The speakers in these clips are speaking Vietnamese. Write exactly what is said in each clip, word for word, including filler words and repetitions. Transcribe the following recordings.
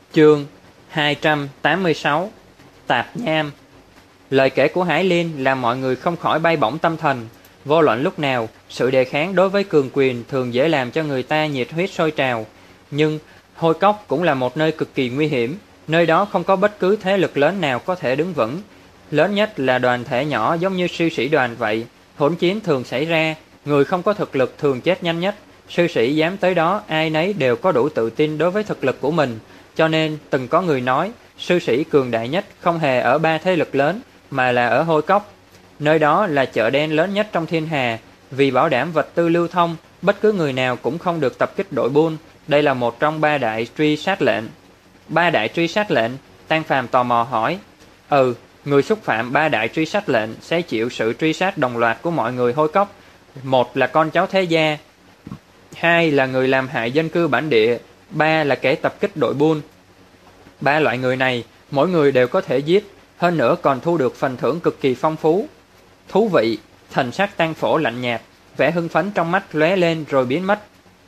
Chương hai trăm tám mươi sáu. Tạp nham. Lời kể của Hải Liên làm mọi người không khỏi bay bổng tâm thần. Vô luận lúc nào, sự đề kháng đối với cường quyền thường dễ làm cho người ta nhiệt huyết sôi trào. Nhưng Hôi Cốc cũng là một nơi cực kỳ nguy hiểm. Nơi đó không có bất cứ thế lực lớn nào có thể đứng vững. Lớn nhất là đoàn thể nhỏ giống như sư sĩ đoàn vậy. Hỗn chiến thường xảy ra, người không có thực lực thường chết nhanh nhất. Sư sĩ dám tới đó, ai nấy đều có đủ tự tin đối với thực lực của mình. Cho nên từng có người nói, sư sĩ cường đại nhất không hề ở ba thế lực lớn, mà là ở Hôi Cốc. Nơi đó là chợ đen lớn nhất trong thiên hà. Vì bảo đảm vật tư lưu thông, bất cứ người nào cũng không được tập kích đội buôn. Đây là một trong ba đại truy sát lệnh. Ba đại truy sát lệnh? Tang Phàm tò mò hỏi. Ừ, người xúc phạm ba đại truy sát lệnh sẽ chịu sự truy sát đồng loạt của mọi người Hôi Cốc. Một là con cháu thế gia, hai là người làm hại dân cư bản địa, ba là kẻ tập kích đội buôn. Ba loại người này, mỗi người đều có thể giết, hơn nữa còn thu được phần thưởng cực kỳ phong phú. Thú vị. Thần sắc Tang Phổ lạnh nhạt, vẻ hưng phấn trong mắt lóe lên rồi biến mất.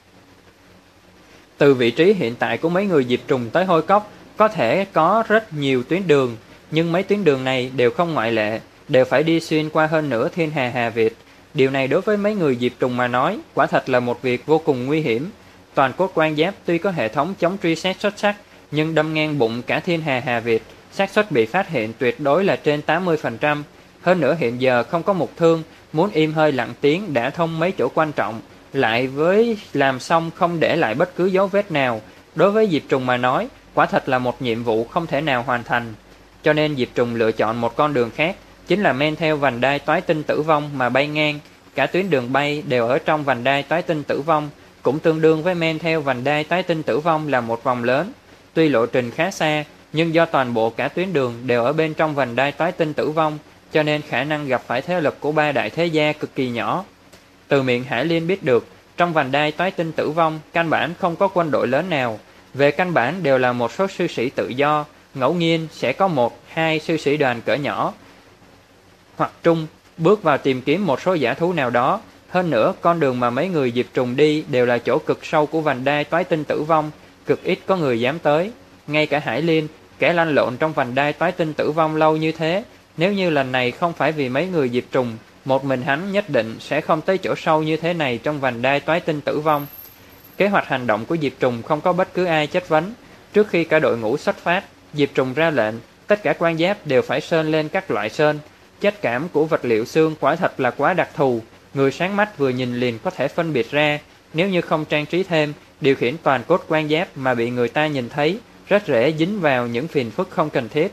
Từ vị trí hiện tại của mấy người Diệp Trùng tới Hôi Cốc có thể có rất nhiều tuyến đường, nhưng mấy tuyến đường này đều không ngoại lệ, đều phải đi xuyên qua hơn nửa thiên hà Hà Việt. Điều này đối với mấy người Diệp Trùng mà nói, quả thật là một việc vô cùng nguy hiểm. Toàn cốt quan giáp tuy có hệ thống chống truy xét xuất sắc, nhưng đâm ngang bụng cả thiên hà Hà Việt, xác suất bị phát hiện tuyệt đối là trên tám mươi phần trăm. Hơn nữa hiện giờ không có mục thương, muốn im hơi lặng tiếng đã thông mấy chỗ quan trọng, lại với làm xong không để lại bất cứ dấu vết nào. Đối với Diệp Trùng mà nói, quả thật là một nhiệm vụ không thể nào hoàn thành. Cho nên Diệp Trùng lựa chọn một con đường khác, chính là men theo vành đai toái tinh tử vong mà bay ngang. Cả tuyến đường bay đều ở trong vành đai toái tinh tử vong, cũng tương đương với men theo vành đai toái tinh tử vong là một vòng lớn. Tuy lộ trình khá xa, nhưng do toàn bộ cả tuyến đường đều ở bên trong vành đai toái tinh tử vong, cho nên khả năng gặp phải thế lực của ba đại thế gia cực kỳ nhỏ. Từ miệng Hải Liên biết được, trong vành đai toái tinh tử vong, căn bản không có quân đội lớn nào. Về căn bản đều là một số sư sĩ tự do, ngẫu nhiên sẽ có một, hai sư sĩ đoàn cỡ nhỏ hoặc trung bước vào tìm kiếm một số giả thú nào đó. Hơn nữa, con đường mà mấy người Diệp Trùng đi đều là chỗ cực sâu của vành đai toái tinh tử vong, cực ít có người dám tới. Ngay cả Hải Liên, kẻ lăn lộn trong vành đai toái tinh tử vong lâu như thế, nếu như lần này không phải vì mấy người Diệp Trùng, một mình hắn nhất định sẽ không tới chỗ sâu như thế này trong vành đai toái tinh tử vong. Kế hoạch hành động của Diệp Trùng không có bất cứ ai chất vấn. Trước khi cả đội ngũ xuất phát, Diệp Trùng ra lệnh, tất cả quan giáp đều phải sơn lên các loại sơn. Chất cảm của vật liệu xương quả thật là quá đặc thù, người sáng mắt vừa nhìn liền có thể phân biệt ra. Nếu như không trang trí thêm, điều khiển toàn cốt quan giáp mà bị người ta nhìn thấy, rất dễ dính vào những phiền phức không cần thiết.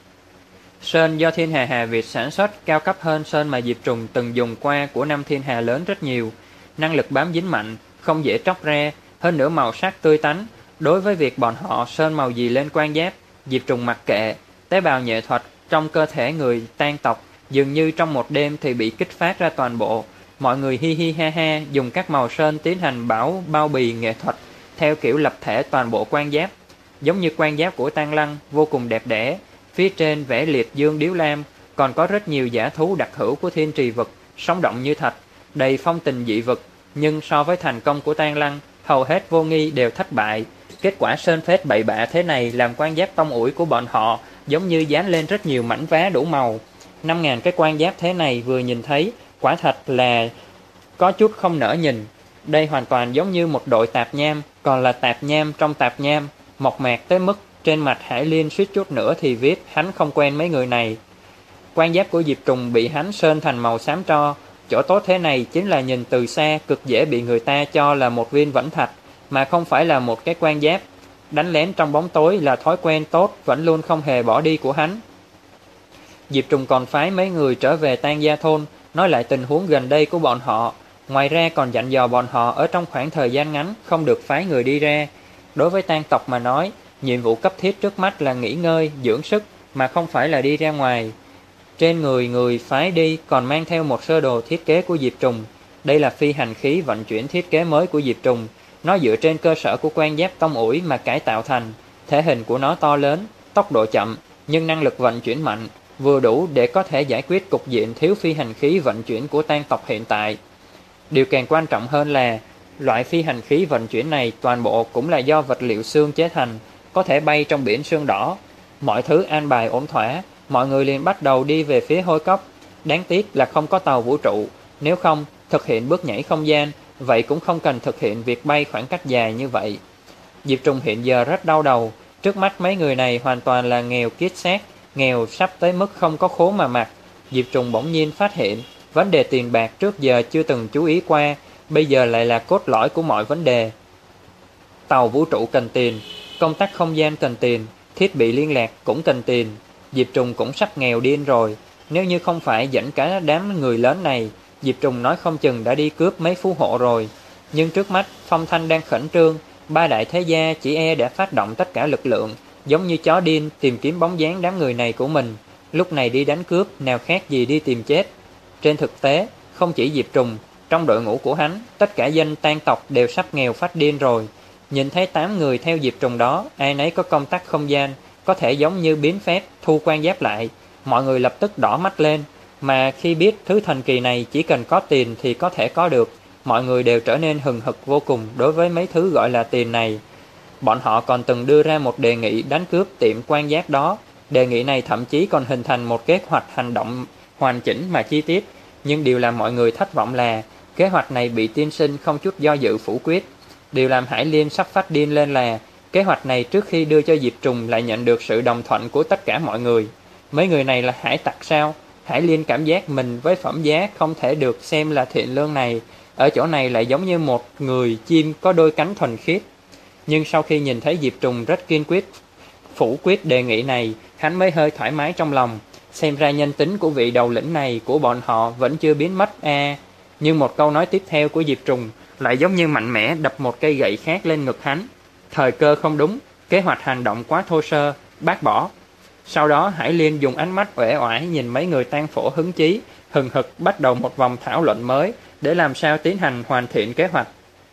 Sơn do thiên hà Hà Việt sản xuất cao cấp hơn sơn mà Diệp Trùng từng dùng qua của năm thiên hà lớn rất nhiều. Năng lực bám dính mạnh, không dễ tróc ra, hơn nữa màu sắc tươi tắn. Đối với việc bọn họ sơn màu gì lên quan giáp, Diệp Trùng mặc kệ. Tế bào nghệ thuật trong cơ thể người tan tộc dường như trong một đêm thì bị kích phát ra toàn bộ. Mọi người hi hi ha ha dùng các màu sơn tiến hành bảo bao bì nghệ thuật theo kiểu lập thể toàn bộ quan giáp. Giống như quan giáp của Tang Lăng vô cùng đẹp đẽ, phía trên vẽ liệt dương điếu lam, còn có rất nhiều giả thú đặc hữu của thiên trì vực, sống động như thật, đầy phong tình dị vực. Nhưng so với thành công của Tang Lăng, hầu hết vô nghi đều thất bại. Kết quả sơn phết bậy bạ thế này làm quan giáp tông ủi của bọn họ giống như dán lên rất nhiều mảnh vá đủ màu. Năm ngàn cái quan giáp thế này vừa nhìn thấy, quả thật là có chút không nỡ nhìn. Đây hoàn toàn giống như một đội tạp nham, còn là tạp nham trong tạp nham, mộc mạc tới mức trên mặt Hải Liên suýt chút nữa thì viết hắn không quen mấy người này. Quan giáp của Diệp Trùng bị hắn sơn thành màu xám tro. Chỗ tốt thế này chính là nhìn từ xa cực dễ bị người ta cho là một viên vẫn thạch, mà không phải là một cái quan giáp. Đánh lén trong bóng tối là thói quen tốt vẫn luôn không hề bỏ đi của hắn. Diệp Trùng còn phái mấy người trở về Tang Gia Thôn, nói lại tình huống gần đây của bọn họ. Ngoài ra còn dặn dò bọn họ ở trong khoảng thời gian ngắn không được phái người đi ra. Đối với Tang tộc mà nói, nhiệm vụ cấp thiết trước mắt là nghỉ ngơi, dưỡng sức, mà không phải là đi ra ngoài. Trên người người phái đi còn mang theo một sơ đồ thiết kế của Diệp Trùng. Đây là phi hành khí vận chuyển thiết kế mới của Diệp Trùng. Nó dựa trên cơ sở của quan giáp tông ủi mà cải tạo thành. Thể hình của nó to lớn, tốc độ chậm, nhưng năng lực vận chuyển mạnh, vừa đủ để có thể giải quyết cục diện thiếu phi hành khí vận chuyển của Tang tộc hiện tại. Điều càng quan trọng hơn là loại phi hành khí vận chuyển này toàn bộ cũng là do vật liệu xương chế thành, có thể bay trong biển sương đỏ. Mọi thứ an bài ổn thỏa, mọi người liền bắt đầu đi về phía hôi cốc. Đáng tiếc là không có tàu vũ trụ, nếu không thực hiện bước nhảy không gian, vậy cũng không cần thực hiện việc bay khoảng cách dài như vậy. Diệp Trùng hiện giờ rất đau đầu, trước mắt mấy người này hoàn toàn là nghèo kiết xác, nghèo sắp tới mức không có khố mà mặc. Diệp Trùng bỗng nhiên phát hiện, vấn đề tiền bạc trước giờ chưa từng chú ý qua, bây giờ lại là cốt lõi của mọi vấn đề. Tàu vũ trụ cần tiền, công tắc không gian cần tiền, thiết bị liên lạc cũng cần tiền. Diệp Trùng cũng sắp nghèo điên rồi, nếu như không phải dẫn cả đám người lớn này, Diệp Trùng nói không chừng đã đi cướp mấy phú hộ rồi. Nhưng trước mắt Phong Thanh đang khẩn trương, ba đại thế gia chỉ e đã phát động tất cả lực lượng, giống như chó điên tìm kiếm bóng dáng đám người này của mình. Lúc này đi đánh cướp nào khác gì đi tìm chết. Trên thực tế, không chỉ Diệp Trùng, trong đội ngũ của hắn, tất cả dân tan tộc đều sắp nghèo phát điên rồi. Nhìn thấy tám người theo Diệp Trùng đó, ai nấy có công tắc không gian, có thể giống như biến phép thu quan giáp lại, mọi người lập tức đỏ mắt lên. Mà khi biết thứ thần kỳ này chỉ cần có tiền thì có thể có được, mọi người đều trở nên hừng hực vô cùng đối với mấy thứ gọi là tiền này. Bọn họ còn từng đưa ra một đề nghị đánh cướp tiệm quan giác đó. Đề nghị này thậm chí còn hình thành một kế hoạch hành động hoàn chỉnh mà chi tiết. Nhưng điều làm mọi người thất vọng là kế hoạch này bị tiên sinh không chút do dự phủ quyết. Điều làm Hải Liên sắp phát điên lên là kế hoạch này trước khi đưa cho Diệp Trùng lại nhận được sự đồng thuận của tất cả mọi người. Mấy người này là hải tặc sao? Hải Liên cảm giác mình với phẩm giá không thể được xem là thiện lương này, ở chỗ này lại giống như một người chim có đôi cánh thuần khiết. Nhưng sau khi nhìn thấy Diệp Trùng rất kiên quyết phủ quyết đề nghị này, hắn mới hơi thoải mái trong lòng. Xem ra nhân tính của vị đầu lĩnh này của bọn họ vẫn chưa biến mất a. À. Nhưng một câu nói tiếp theo của Diệp Trùng lại giống như mạnh mẽ đập một cây gậy khác lên ngực hắn. Thời cơ không đúng, kế hoạch hành động quá thô sơ, bác bỏ. Sau đó Hải Liên dùng ánh mắt uể oải nhìn mấy người tang phổ hứng chí, hừng hực bắt đầu một vòng thảo luận mới để làm sao tiến hành hoàn thiện kế hoạch.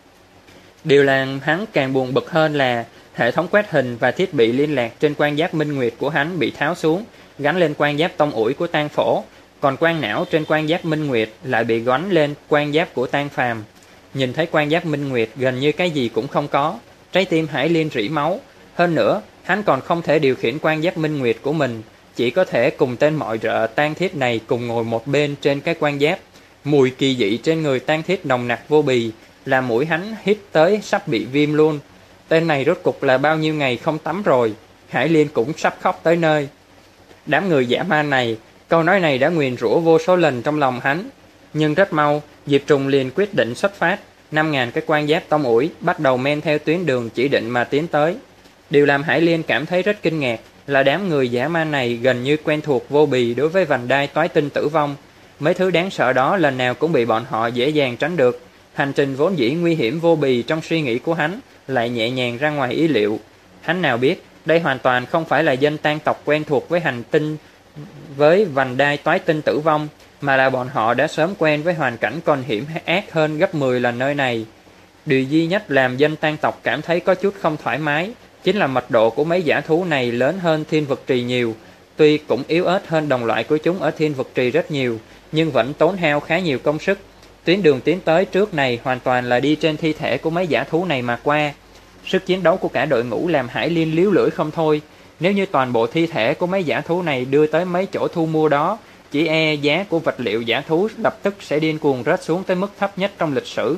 Điều làm hắn càng buồn bực hơn là hệ thống quét hình và thiết bị liên lạc trên quan giáp Minh Nguyệt của hắn bị tháo xuống, gắn lên quan giáp tông ủi của tang phổ, còn quan não trên quan giáp Minh Nguyệt lại bị gắn lên quan giáp của tang phàm. Nhìn thấy quan giáp Minh Nguyệt gần như cái gì cũng không có, trái tim Hải Liên rỉ máu. Hơn nữa, hắn còn không thể điều khiển quan giáp Minh Nguyệt của mình, chỉ có thể cùng tên mọi rợ tang thiết này cùng ngồi một bên trên cái quan giáp. Mùi kỳ dị trên người tang thiết nồng nặc vô bì, làm mũi hắn hít tới sắp bị viêm luôn. Tên này rốt cục là bao nhiêu ngày không tắm rồi. Hải Liên cũng sắp khóc tới nơi. Đám người dã man này, câu nói này đã nguyền rủa vô số lần trong lòng hắn. Nhưng rất mau, Diệp Trùng liền quyết định xuất phát, năm ngàn cái quan giáp tông ủi bắt đầu men theo tuyến đường chỉ định mà tiến tới. Điều làm Hải Liên cảm thấy rất kinh ngạc là đám người dã man này gần như quen thuộc vô bì đối với vành đai toái tinh tử vong. Mấy thứ đáng sợ đó lần nào cũng bị bọn họ dễ dàng tránh được. Hành trình vốn dĩ nguy hiểm vô bì trong suy nghĩ của hắn lại nhẹ nhàng ra ngoài ý liệu. Hắn nào biết đây hoàn toàn không phải là dân tang tộc quen thuộc với hành tinh với vành đai toái tinh tử vong, mà là bọn họ đã sớm quen với hoàn cảnh còn hiểm ác hơn gấp mười lần nơi này. Điều duy nhất làm dân tang tộc cảm thấy có chút không thoải mái chính là mật độ của mấy dã thú này lớn hơn thiên vực trì nhiều. Tuy cũng yếu ớt hơn đồng loại của chúng ở thiên vực trì rất nhiều, nhưng vẫn tốn hao khá nhiều công sức. Tuyến đường tiến tới trước này hoàn toàn là đi trên thi thể của mấy dã thú này mà qua. Sức chiến đấu của cả đội ngũ làm Hải Liên líu lưỡi không thôi. Nếu như toàn bộ thi thể của mấy dã thú này đưa tới mấy chỗ thu mua đó, chỉ e giá của vật liệu dã thú lập tức sẽ điên cuồng rớt xuống tới mức thấp nhất trong lịch sử.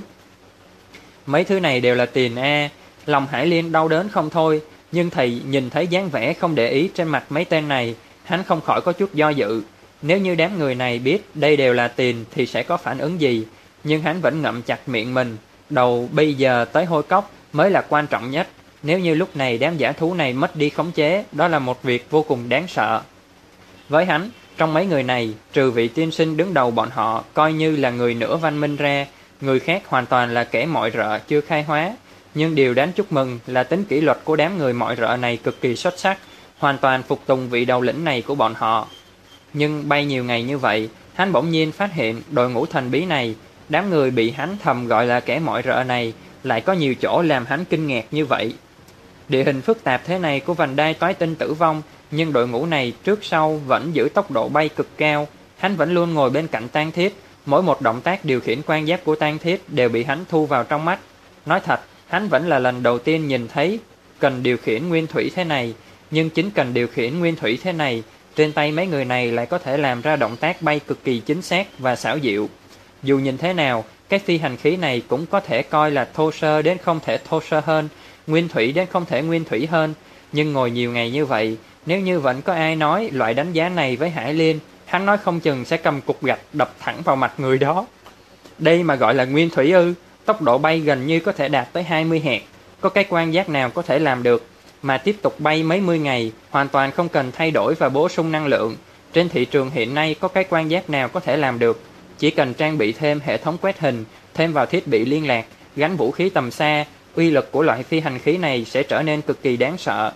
Mấy thứ này đều là tiền a. Lòng Hải Liên đau đớn không thôi, nhưng thầy nhìn thấy dáng vẻ không để ý trên mặt mấy tên này, hắn không khỏi có chút do dự. Nếu như đám người này biết đây đều là tiền thì sẽ có phản ứng gì, nhưng hắn vẫn ngậm chặt miệng mình. Đầu bây giờ tới hôi cốc mới là quan trọng nhất. Nếu như lúc này đám dã thú này mất đi khống chế, đó là một việc vô cùng đáng sợ. Với hắn, trong mấy người này, trừ vị tiên sinh đứng đầu bọn họ coi như là người nửa văn minh ra, người khác hoàn toàn là kẻ mọi rợ chưa khai hóa. Nhưng điều đáng chúc mừng là tính kỷ luật của đám người mọi rợ này cực kỳ xuất sắc, hoàn toàn phục tùng vị đầu lĩnh này của bọn họ. Nhưng bay nhiều ngày như vậy, hắn bỗng nhiên phát hiện đội ngũ thần bí này, đám người bị hắn thầm gọi là kẻ mọi rợ này, lại có nhiều chỗ làm hắn kinh ngạc như vậy. Địa hình phức tạp thế này của vành đai toái tinh tử vong, nhưng đội ngũ này trước sau vẫn giữ tốc độ bay cực cao. Hắn vẫn luôn ngồi bên cạnh tang thiết, mỗi một động tác điều khiển quan giáp của tang thiết đều bị hắn thu vào trong mắt. Nói thật, hắn vẫn là lần đầu tiên nhìn thấy cần điều khiển nguyên thủy thế này, nhưng chính cần điều khiển nguyên thủy thế này, trên tay mấy người này lại có thể làm ra động tác bay cực kỳ chính xác và xảo diệu. Dù nhìn thế nào, cái phi hành khí này cũng có thể coi là thô sơ đến không thể thô sơ hơn, nguyên thủy đến không thể nguyên thủy hơn. Nhưng ngồi nhiều ngày như vậy, nếu như vẫn có ai nói loại đánh giá này với Hải Liên, hắn nói không chừng sẽ cầm cục gạch đập thẳng vào mặt người đó. Đây mà gọi là nguyên thủy ư? Tốc độ bay gần như có thể đạt tới hai mươi hạt. Có cái quan giác nào có thể làm được? Mà tiếp tục bay mấy mươi ngày, hoàn toàn không cần thay đổi và bổ sung năng lượng. Trên thị trường hiện nay có cái quan giác nào có thể làm được? Chỉ cần trang bị thêm hệ thống quét hình, thêm vào thiết bị liên lạc, gắn vũ khí tầm xa, uy lực của loại phi hành khí này sẽ trở nên cực kỳ đáng sợ.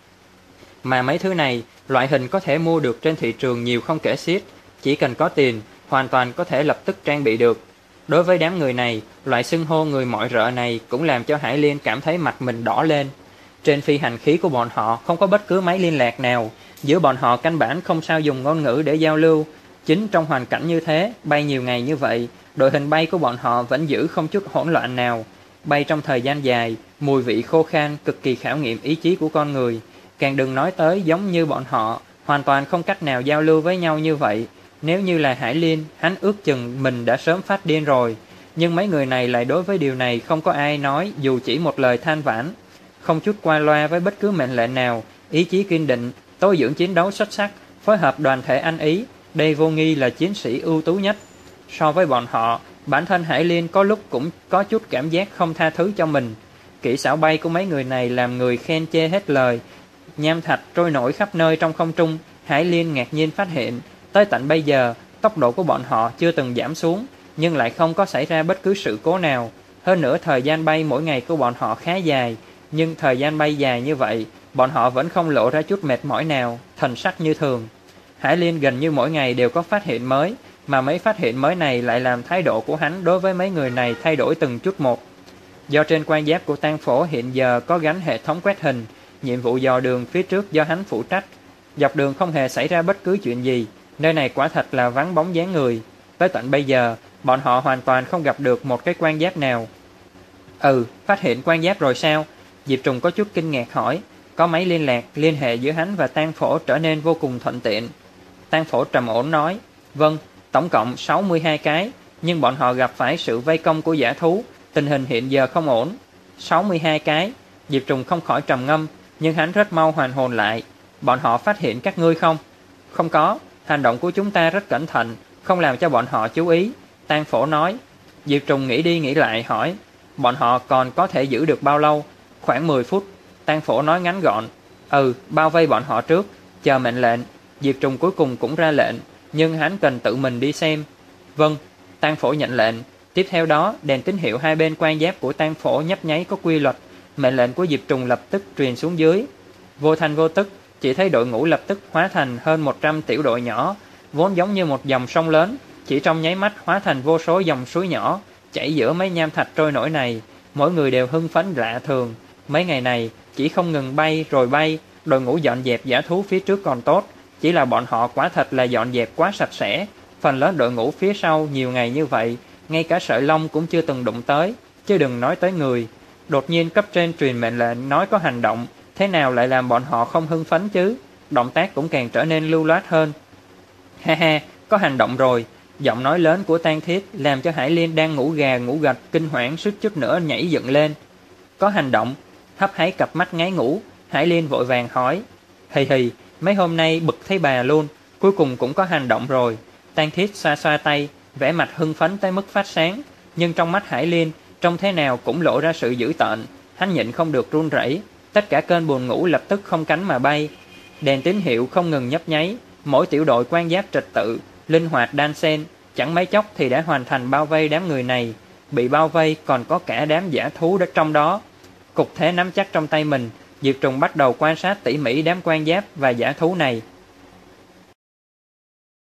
Mà mấy thứ này, loại hình có thể mua được trên thị trường nhiều không kể xiết, chỉ cần có tiền, hoàn toàn có thể lập tức trang bị được. Đối với đám người này, loại xưng hô người mọi rợ này cũng làm cho Hải Liên cảm thấy mặt mình đỏ lên. Trên phi hành khí của bọn họ không có bất cứ máy liên lạc nào, giữa bọn họ căn bản không sao dùng ngôn ngữ để giao lưu. Chính trong hoàn cảnh như thế, bay nhiều ngày như vậy, đội hình bay của bọn họ vẫn giữ không chút hỗn loạn nào. Bay trong thời gian dài, mùi vị khô khan cực kỳ khảo nghiệm ý chí của con người. Càng đừng nói tới giống như bọn họ, hoàn toàn không cách nào giao lưu với nhau như vậy. Nếu như là Hải Liên, hắn ước chừng mình đã sớm phát điên rồi. Nhưng mấy người này lại đối với điều này không có ai nói dù chỉ một lời than vãn. Không chút qua loa với bất cứ mệnh lệnh nào, ý chí kiên định, tối dưỡng chiến đấu xuất sắc, phối hợp đoàn thể ăn ý, đây vô nghi là chiến sĩ ưu tú nhất. So với bọn họ, bản thân Hải Liên có lúc cũng có chút cảm giác không tha thứ cho mình. Kỹ xảo bay của mấy người này làm người khen chê hết lời. Nham thạch trôi nổi khắp nơi trong không trung, Hải Liên ngạc nhiên phát hiện, tới tận bây giờ, tốc độ của bọn họ chưa từng giảm xuống, nhưng lại không có xảy ra bất cứ sự cố nào. Hơn nữa thời gian bay mỗi ngày của bọn họ khá dài, nhưng thời gian bay dài như vậy, bọn họ vẫn không lộ ra chút mệt mỏi nào, thần sắc như thường. Hải Liên gần như mỗi ngày đều có phát hiện mới, mà mấy phát hiện mới này lại làm thái độ của hắn đối với mấy người này thay đổi từng chút một. Do trên quan giáp của Tang Phổ hiện giờ có gắn hệ thống quét hình, nhiệm vụ dò đường phía trước do hắn phụ trách. Dọc đường không hề xảy ra bất cứ chuyện gì, nơi này quả thật là vắng bóng dáng người. Tới tận bây giờ, bọn họ hoàn toàn không gặp được một cái quan giáp nào. Ừ, phát hiện quan giáp rồi sao? Diệp Trùng có chút kinh ngạc hỏi. Có máy liên lạc, liên hệ giữa hắn và Tang Phổ trở nên vô cùng thuận tiện. Tang Phổ trầm ổn nói, vâng, tổng cộng sáu mươi hai cái, nhưng bọn họ gặp phải sự vây công của dã thú, tình hình hiện giờ không ổn. sáu mươi hai cái, Diệp Trùng không khỏi trầm ngâm, nhưng hắn rất mau hoàn hồn lại. Bọn họ phát hiện các ngươi không? Không có, hành động của chúng ta rất cẩn thận, không làm cho bọn họ chú ý. Tang Phổ nói. Diệp Trùng nghĩ đi nghĩ lại hỏi, bọn họ còn có thể giữ được bao lâu? Khoảng mười phút. Tang Phổ nói ngắn gọn. Ừ, bao vây bọn họ trước, chờ mệnh lệnh. Diệp Trùng cuối cùng cũng ra lệnh, nhưng hắn cần tự mình đi xem. Vâng, Tang Phổ nhận lệnh. Tiếp theo đó, đèn tín hiệu hai bên quan giáp của Tang Phổ nhấp nháy có quy luật. Mệnh lệnh của Diệp Trùng lập tức truyền xuống dưới. Vô thành vô tức, chỉ thấy đội ngũ lập tức hóa thành hơn một trăm tiểu đội nhỏ, vốn giống như một dòng sông lớn, chỉ trong nháy mắt hóa thành vô số dòng suối nhỏ, chảy giữa mấy nham thạch trôi nổi này. Mỗi người đều hưng phấn lạ thường. Mấy ngày này, chỉ không ngừng bay rồi bay, đội ngũ dọn dẹp dã thú phía trước còn tốt, chỉ là bọn họ quả thật là dọn dẹp quá sạch sẽ. Phần lớn đội ngũ phía sau nhiều ngày như vậy, ngay cả sợi lông cũng chưa từng đụng tới, chứ đừng nói tới người. Đột nhiên cấp trên truyền mệnh lệnh nói có hành động, thế nào lại làm bọn họ không hưng phấn chứ? Động tác cũng càng trở nên lưu loát hơn. Ha ha, có hành động rồi. Giọng nói lớn của Tang Thiết làm cho Hải Liên đang ngủ gà ngủ gật kinh hoảng suýt chút nữa nhảy dựng lên. Có hành động? Hấp háy cặp mắt ngáy ngủ, Hải Liên vội vàng hỏi. Hì hì, mấy hôm nay bực thấy bà luôn, cuối cùng cũng có hành động rồi. Tang Thiết xoa xoa tay, vẻ mặt hưng phấn tới mức phát sáng, nhưng trong mắt Hải Liên trông thế nào cũng lộ ra sự dữ tợn. Hắn nhịn không được run rẩy, tất cả kênh buồn ngủ lập tức không cánh mà bay. Đèn tín hiệu không ngừng nhấp nháy, mỗi tiểu đội quan giáp trật tự, linh hoạt đan xen, chẳng mấy chốc thì đã hoàn thành bao vây đám người này. Bị bao vây còn có cả đám dã thú đất trong đó. Cục thế nắm chắc trong tay mình, Diệp Trùng bắt đầu quan sát tỉ mỉ đám quan giáp và dã thú này.